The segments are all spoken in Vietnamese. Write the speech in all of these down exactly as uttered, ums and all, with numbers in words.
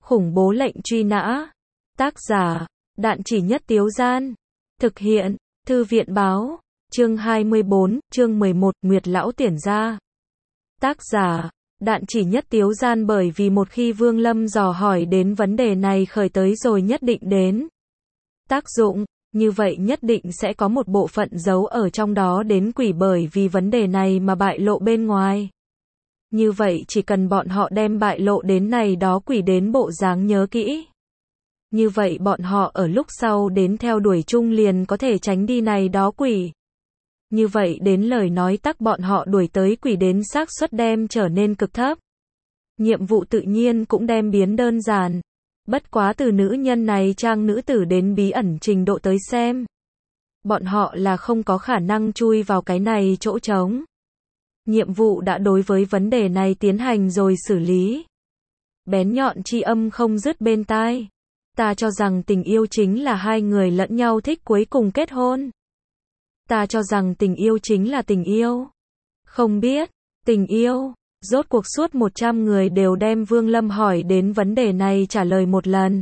Khủng bố lệnh truy nã. Tác giả, Đạn Chỉ Nhất Tiếu Gian. Thực hiện, Thư viện báo. Chương hai mươi bốn, chương mười một, Nguyệt Lão Tiền Gia. Tác giả, Đạn Chỉ Nhất Tiếu Gian. Bởi vì một khi Vương Lâm dò hỏi đến vấn đề này khởi tới rồi nhất định đến tác dụng, như vậy nhất định sẽ có một bộ phận giấu ở trong đó đến quỷ bởi vì vấn đề này mà bại lộ bên ngoài. Như vậy chỉ cần bọn họ đem bại lộ đến này đó quỷ đến bộ dáng nhớ kỹ. Như vậy bọn họ ở lúc sau đến theo đuổi chung liền có thể tránh đi này đó quỷ. Như vậy đến lời nói tắc bọn họ đuổi tới quỷ đến xác suất đem trở nên cực thấp. Nhiệm vụ tự nhiên cũng đem biến đơn giản. Bất quá từ nữ nhân này trang nữ tử đến bí ẩn trình độ tới xem. Bọn họ là không có khả năng chui vào cái này chỗ trống. Nhiệm vụ đã đối với vấn đề này tiến hành rồi xử lý. Bén nhọn chi âm không dứt bên tai. Ta cho rằng tình yêu chính là hai người lẫn nhau thích cuối cùng kết hôn. Ta cho rằng tình yêu chính là tình yêu. Không biết, tình yêu. Rốt cuộc suốt một trăm người đều đem Vương Lâm hỏi đến vấn đề này trả lời một lần.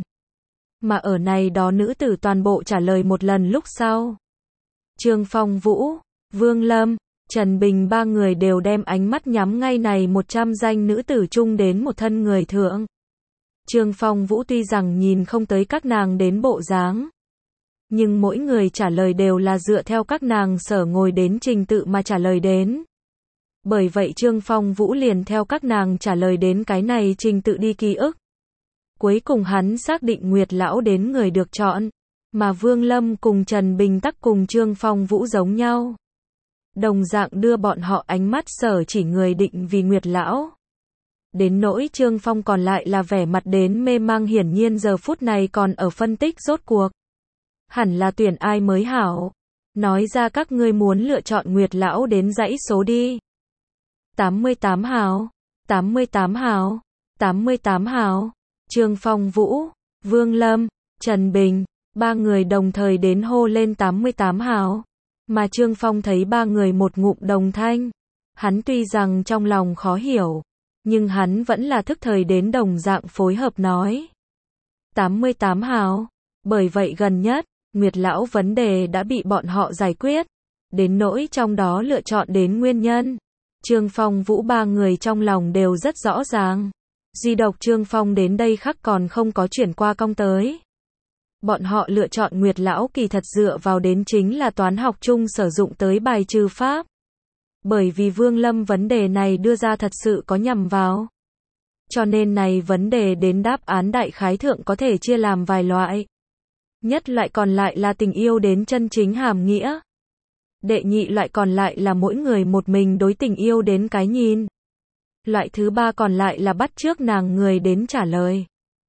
Mà ở này đó nữ tử toàn bộ trả lời một lần lúc sau. Trương Phong Vũ, Vương Lâm, Trần Bình ba người đều đem ánh mắt nhắm ngay này một trăm danh nữ tử chung đến một thân người thượng. Trương Phong Vũ tuy rằng nhìn không tới các nàng đến bộ dáng. Nhưng mỗi người trả lời đều là dựa theo các nàng sở ngồi đến trình tự mà trả lời đến. Bởi vậy Trương Phong Vũ liền theo các nàng trả lời đến cái này trình tự đi ký ức. Cuối cùng hắn xác định Nguyệt Lão đến người được chọn. Mà Vương Lâm cùng Trần Bình tắc cùng Trương Phong Vũ giống nhau. Đồng dạng đưa bọn họ ánh mắt sở chỉ người định vì Nguyệt Lão. Đến nỗi Trương Phong còn lại là vẻ mặt đến mê mang hiển nhiên giờ phút này còn ở phân tích rốt cuộc. Hẳn là tuyển ai mới hảo. Nói ra các ngươi muốn lựa chọn Nguyệt Lão đến dãy số đi. tám mươi tám hào, tám mươi tám hào, tám mươi tám hào. Trương Phong Vũ, Vương Lâm, Trần Bình, ba người đồng thời đến hô lên tám mươi tám hào. Mà Trương Phong thấy ba người một ngụm đồng thanh. Hắn tuy rằng trong lòng khó hiểu, nhưng hắn vẫn là thức thời đến đồng dạng phối hợp nói. tám mươi tám hào. Bởi vậy gần nhất, Nguyệt Lão vấn đề đã bị bọn họ giải quyết. Đến nỗi trong đó lựa chọn đến nguyên nhân. Trương Phong Vũ ba người trong lòng đều rất rõ ràng. Duy độc Trương Phong đến đây khắc còn không có chuyển qua công tới. Bọn họ lựa chọn Nguyệt Lão kỳ thật dựa vào đến chính là toán học chung sử dụng tới bài trừ pháp. Bởi vì Vương Lâm vấn đề này đưa ra thật sự có nhằm vào. Cho nên này vấn đề đến đáp án đại khái thượng có thể chia làm vài loại. Nhất loại còn lại là tình yêu đến chân chính hàm nghĩa. Đệ nhị loại còn lại là mỗi người một mình đối tình yêu đến cái nhìn. Loại thứ ba còn lại là bắt chước nàng người đến trả lời.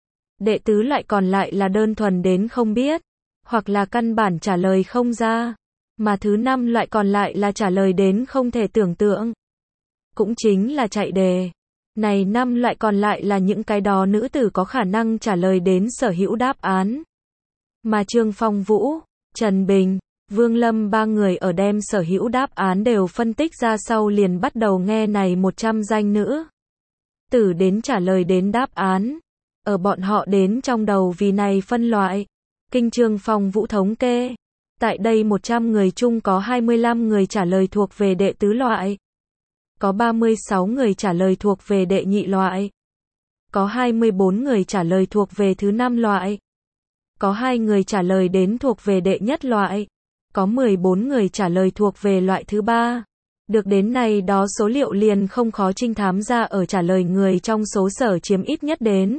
Đệ tứ loại còn lại là đơn thuần đến không biết, hoặc là căn bản trả lời không ra. Mà thứ năm loại còn lại là trả lời đến không thể tưởng tượng. Cũng chính là chạy đề. Này năm loại còn lại là những cái đó nữ tử có khả năng trả lời đến sở hữu đáp án. Mà Trương Phong Vũ, Trần Bình, Vương Lâm ba người ở đem sở hữu đáp án đều phân tích ra sau liền bắt đầu nghe này một trăm danh nữ tử đến trả lời đến đáp án. Ở bọn họ đến trong đầu vì này phân loại. Kinh Trương Phong Vũ thống kê. Tại đây một trăm người chung có hai mươi lăm người trả lời thuộc về đệ tứ loại. Có ba mươi sáu người trả lời thuộc về đệ nhị loại. Có hai mươi bốn người trả lời thuộc về thứ năm loại. Có hai người trả lời đến thuộc về đệ nhất loại. Có mười bốn người trả lời thuộc về loại thứ ba. Được đến này đó số liệu liền không khó trinh thám ra ở trả lời người trong số sở chiếm ít nhất đến.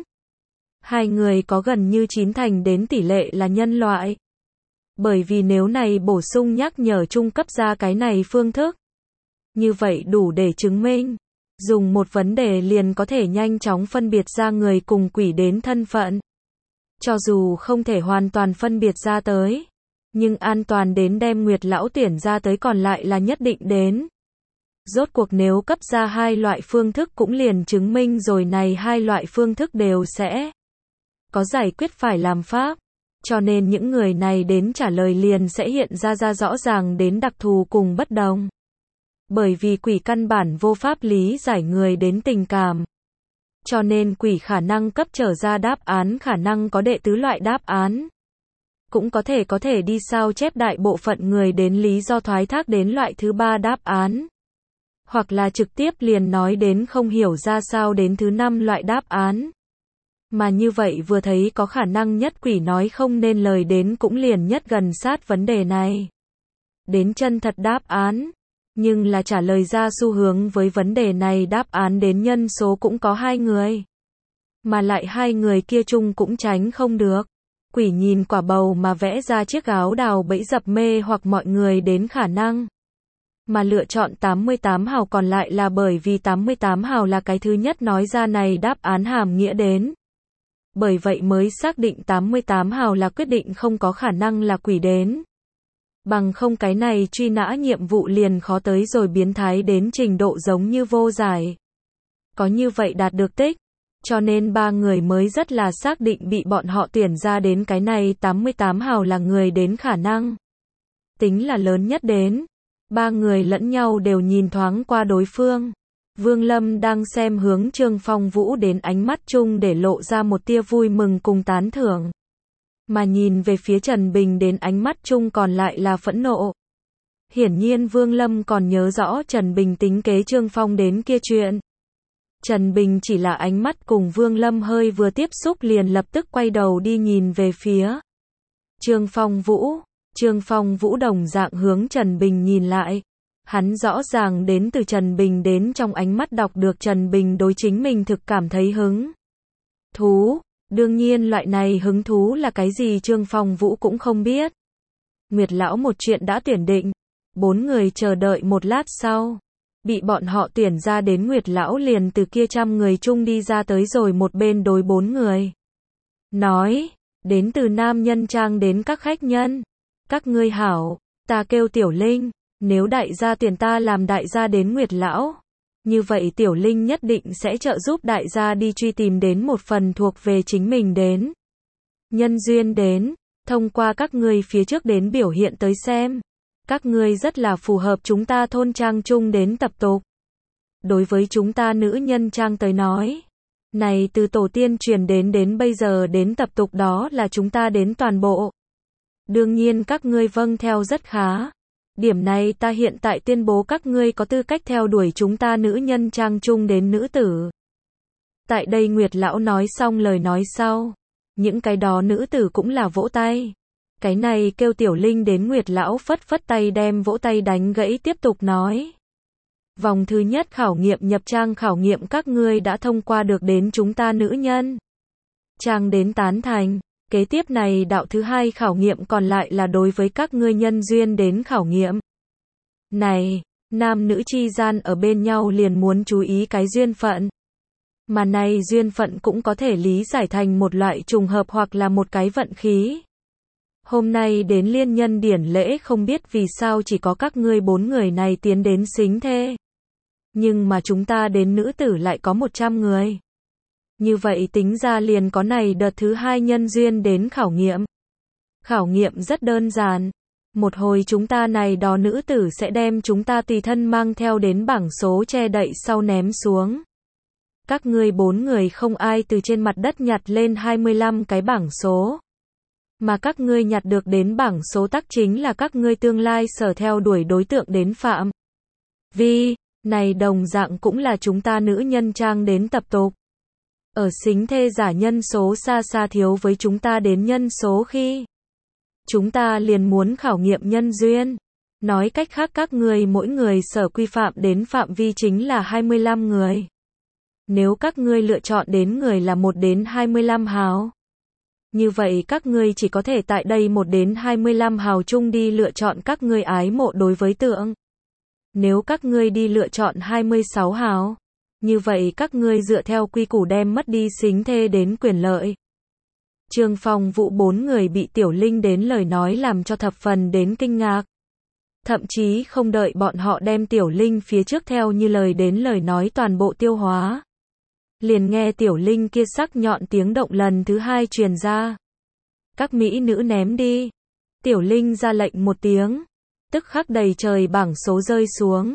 Hai người có gần như chín thành đến tỷ lệ là nhân loại. Bởi vì nếu này bổ sung nhắc nhở trung cấp ra cái này phương thức. Như vậy đủ để chứng minh. Dùng một vấn đề liền có thể nhanh chóng phân biệt ra người cùng quỷ đến thân phận. Cho dù không thể hoàn toàn phân biệt ra tới. Nhưng an toàn đến đem Nguyệt Lão tuyển ra tới còn lại là nhất định đến. Rốt cuộc nếu cấp ra hai loại phương thức cũng liền chứng minh rồi này hai loại phương thức đều sẽ có giải quyết phải làm pháp. Cho nên những người này đến trả lời liền sẽ hiện ra ra rõ ràng đến đặc thù cùng bất đồng. Bởi vì quỷ căn bản vô pháp lý giải người đến tình cảm. Cho nên quỷ khả năng cấp trở ra đáp án khả năng có đệ tứ loại đáp án. Cũng có thể có thể đi sao chép đại bộ phận người đến lý do thoái thác đến loại thứ ba đáp án. Hoặc là trực tiếp liền nói đến không hiểu ra sao đến thứ năm loại đáp án. Mà như vậy vừa thấy có khả năng nhất quỷ nói không nên lời đến cũng liền nhất gần sát vấn đề này. Đến chân thật đáp án. Nhưng là trả lời ra xu hướng với vấn đề này đáp án đến nhân số cũng có hai người. Mà lại hai người kia chung cũng tránh không được. Quỷ nhìn quả bầu mà vẽ ra chiếc áo đào bẫy dập mê hoặc mọi người đến khả năng. Mà lựa chọn tám mươi tám hào còn lại là bởi vì tám mươi tám hào là cái thứ nhất nói ra này đáp án hàm nghĩa đến. Bởi vậy mới xác định tám mươi tám hào là quyết định không có khả năng là quỷ đến. Bằng không cái này truy nã nhiệm vụ liền khó tới rồi biến thái đến trình độ giống như vô giải. Có như vậy đạt được tích. Cho nên ba người mới rất là xác định bị bọn họ tuyển ra đến cái này tám mươi tám hào là người đến khả năng. Tính là lớn nhất đến. Ba người lẫn nhau đều nhìn thoáng qua đối phương. Vương Lâm đang xem hướng Trương Phong Vũ đến ánh mắt chung để lộ ra một tia vui mừng cùng tán thưởng. Mà nhìn về phía Trần Bình đến ánh mắt chung còn lại là phẫn nộ. Hiển nhiên Vương Lâm còn nhớ rõ Trần Bình tính kế Trương Phong đến kia chuyện. Trần Bình chỉ là ánh mắt cùng Vương Lâm hơi vừa tiếp xúc liền lập tức quay đầu đi nhìn về phía Trương Phong Vũ. Trương Phong Vũ đồng dạng hướng Trần Bình nhìn lại. Hắn rõ ràng đến từ Trần Bình đến trong ánh mắt đọc được Trần Bình đối chính mình thực cảm thấy hứng thú. Đương nhiên loại này hứng thú là cái gì Trương Phong Vũ cũng không biết. Nguyệt lão một chuyện đã tuyển định. Bốn người chờ đợi một lát sau. Bị bọn họ tuyển ra đến Nguyệt lão liền từ kia trăm người chung đi ra tới rồi một bên đối bốn người. Nói, đến từ nam nhân trang đến các khách nhân. Các ngươi hảo, ta kêu Tiểu Linh, nếu đại gia tuyển ta làm đại gia đến Nguyệt lão. Như vậy Tiểu Linh nhất định sẽ trợ giúp đại gia đi truy tìm đến một phần thuộc về chính mình đến. Nhân duyên đến, thông qua các ngươi phía trước đến biểu hiện tới xem. Các ngươi rất là phù hợp chúng ta thôn trang chung đến tập tục. Đối với chúng ta nữ nhân trang tới nói. Này từ tổ tiên truyền đến đến bây giờ đến tập tục đó là chúng ta đến toàn bộ. Đương nhiên các ngươi vâng theo rất khá. Điểm này ta hiện tại tuyên bố các ngươi có tư cách theo đuổi chúng ta nữ nhân trang chung đến nữ tử. Tại đây Nguyệt lão nói xong lời nói sau. Những cái đó nữ tử cũng là vỗ tay. Cái này kêu Tiểu Linh đến Nguyệt lão phất phất tay đem vỗ tay đánh gãy tiếp tục nói. Vòng thứ nhất khảo nghiệm nhập trang khảo nghiệm các ngươi đã thông qua được đến chúng ta nữ nhân trang đến tán thành. Kế tiếp này đạo thứ hai khảo nghiệm còn lại là đối với các ngươi nhân duyên đến khảo nghiệm. Này, nam nữ chi gian ở bên nhau liền muốn chú ý cái duyên phận. Mà này duyên phận cũng có thể lý giải thành một loại trùng hợp hoặc là một cái vận khí. Hôm nay đến liên nhân điển lễ không biết vì sao chỉ có các ngươi bốn người này tiến đến xính thê. Nhưng mà chúng ta đến nữ tử lại có một trăm người. Như vậy tính ra liền có này đợt thứ hai nhân duyên đến khảo nghiệm. Khảo nghiệm rất đơn giản. Một hồi chúng ta này đó nữ tử sẽ đem chúng ta tùy thân mang theo đến bảng số che đậy sau ném xuống. Các ngươi bốn người không ai từ trên mặt đất nhặt lên hai mươi lăm cái bảng số. Mà các ngươi nhặt được đến bảng số tắc chính là các ngươi tương lai sở theo đuổi đối tượng đến phạm. Vì, này đồng dạng cũng là chúng ta nữ nhân trang đến tập tục. Ở xính thê giả nhân số xa xa thiếu với chúng ta đến nhân số khi. Chúng ta liền muốn khảo nghiệm nhân duyên. Nói cách khác các ngươi mỗi người sở quy phạm đến phạm vi chính là hai mươi lăm người. Nếu các ngươi lựa chọn đến người là một đến hai mươi lăm hào. Như vậy các ngươi chỉ có thể tại đây một đến hai mươi lăm hào chung đi lựa chọn các ngươi ái mộ đối với tượng. Nếu các ngươi đi lựa chọn hai mươi sáu hào. Như vậy các ngươi dựa theo quy củ đem mất đi xính thê đến quyền lợi. Trương Phong Vũ bốn người bị Tiểu Linh đến lời nói làm cho thập phần đến kinh ngạc. Thậm chí không đợi bọn họ đem Tiểu Linh phía trước theo như lời đến lời nói toàn bộ tiêu hóa. Liền nghe Tiểu Linh kia sắc nhọn tiếng động lần thứ hai truyền ra. Các mỹ nữ ném đi. Tiểu Linh ra lệnh một tiếng. Tức khắc đầy trời bảng số rơi xuống.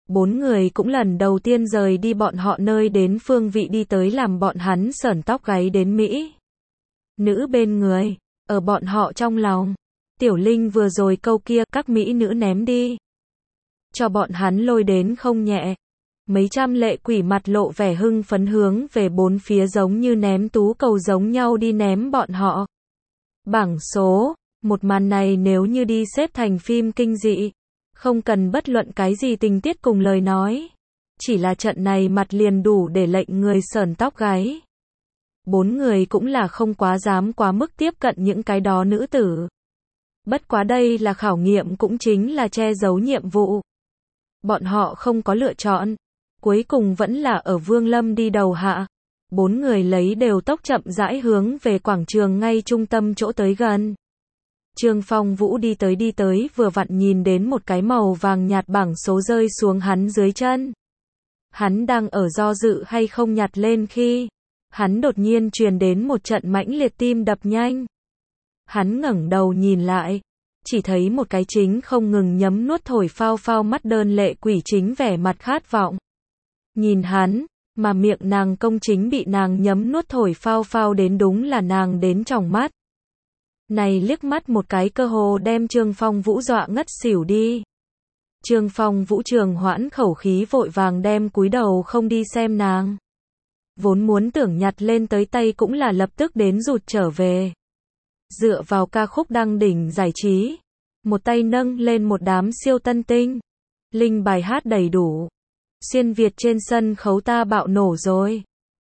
Bốn người cũng lần đầu tiên rời đi bọn họ nơi đến phương vị đi tới làm bọn hắn sởn tóc gáy đến Mỹ. Nữ bên người, ở bọn họ trong lòng. Tiểu Linh vừa rồi câu kia các Mỹ nữ ném đi. Cho bọn hắn lôi đến không nhẹ. Mấy trăm lệ quỷ mặt lộ vẻ hưng phấn hướng về bốn phía giống như ném tú cầu giống nhau đi ném bọn họ. Bảng số, một màn này nếu như đi xếp thành phim kinh dị, không cần bất luận cái gì tình tiết cùng lời nói. Chỉ là trận này mặt liền đủ để lệnh người sởn tóc gáy. Bốn người cũng là không quá dám quá mức tiếp cận những cái đó nữ tử. Bất quá đây là khảo nghiệm cũng chính là che giấu nhiệm vụ. Bọn họ không có lựa chọn. Cuối cùng vẫn là ở Vương Lâm đi đầu hạ. Bốn người lấy đều tốc chậm rãi hướng về quảng trường ngay trung tâm chỗ tới gần. Trương Phong Vũ đi tới đi tới vừa vặn nhìn đến một cái màu vàng nhạt bảng số rơi xuống hắn dưới chân. Hắn đang ở do dự hay không nhặt lên khi hắn đột nhiên truyền đến một trận mãnh liệt tim đập nhanh. Hắn ngẩng đầu nhìn lại, chỉ thấy một cái chính không ngừng nhấm nuốt thổi phao phao mắt đơn lệ quỷ chính vẻ mặt khát vọng. Nhìn hắn, mà miệng nàng công chính bị nàng nhấm nuốt thổi phao phao đến đúng là nàng đến tròng mắt. Này liếc mắt một cái cơ hồ đem Trương Phong Vũ dọa ngất xỉu đi. Trương Phong Vũ trường hoãn khẩu khí vội vàng đem cúi đầu không đi xem nàng. Vốn muốn tưởng nhặt lên tới tay cũng là lập tức đến rụt trở về. Dựa vào ca khúc đăng đỉnh giải trí, một tay nâng lên một đám siêu tân tinh. Linh bài hát đầy đủ. Xuyên Việt trên sân khấu ta bạo nổ rồi.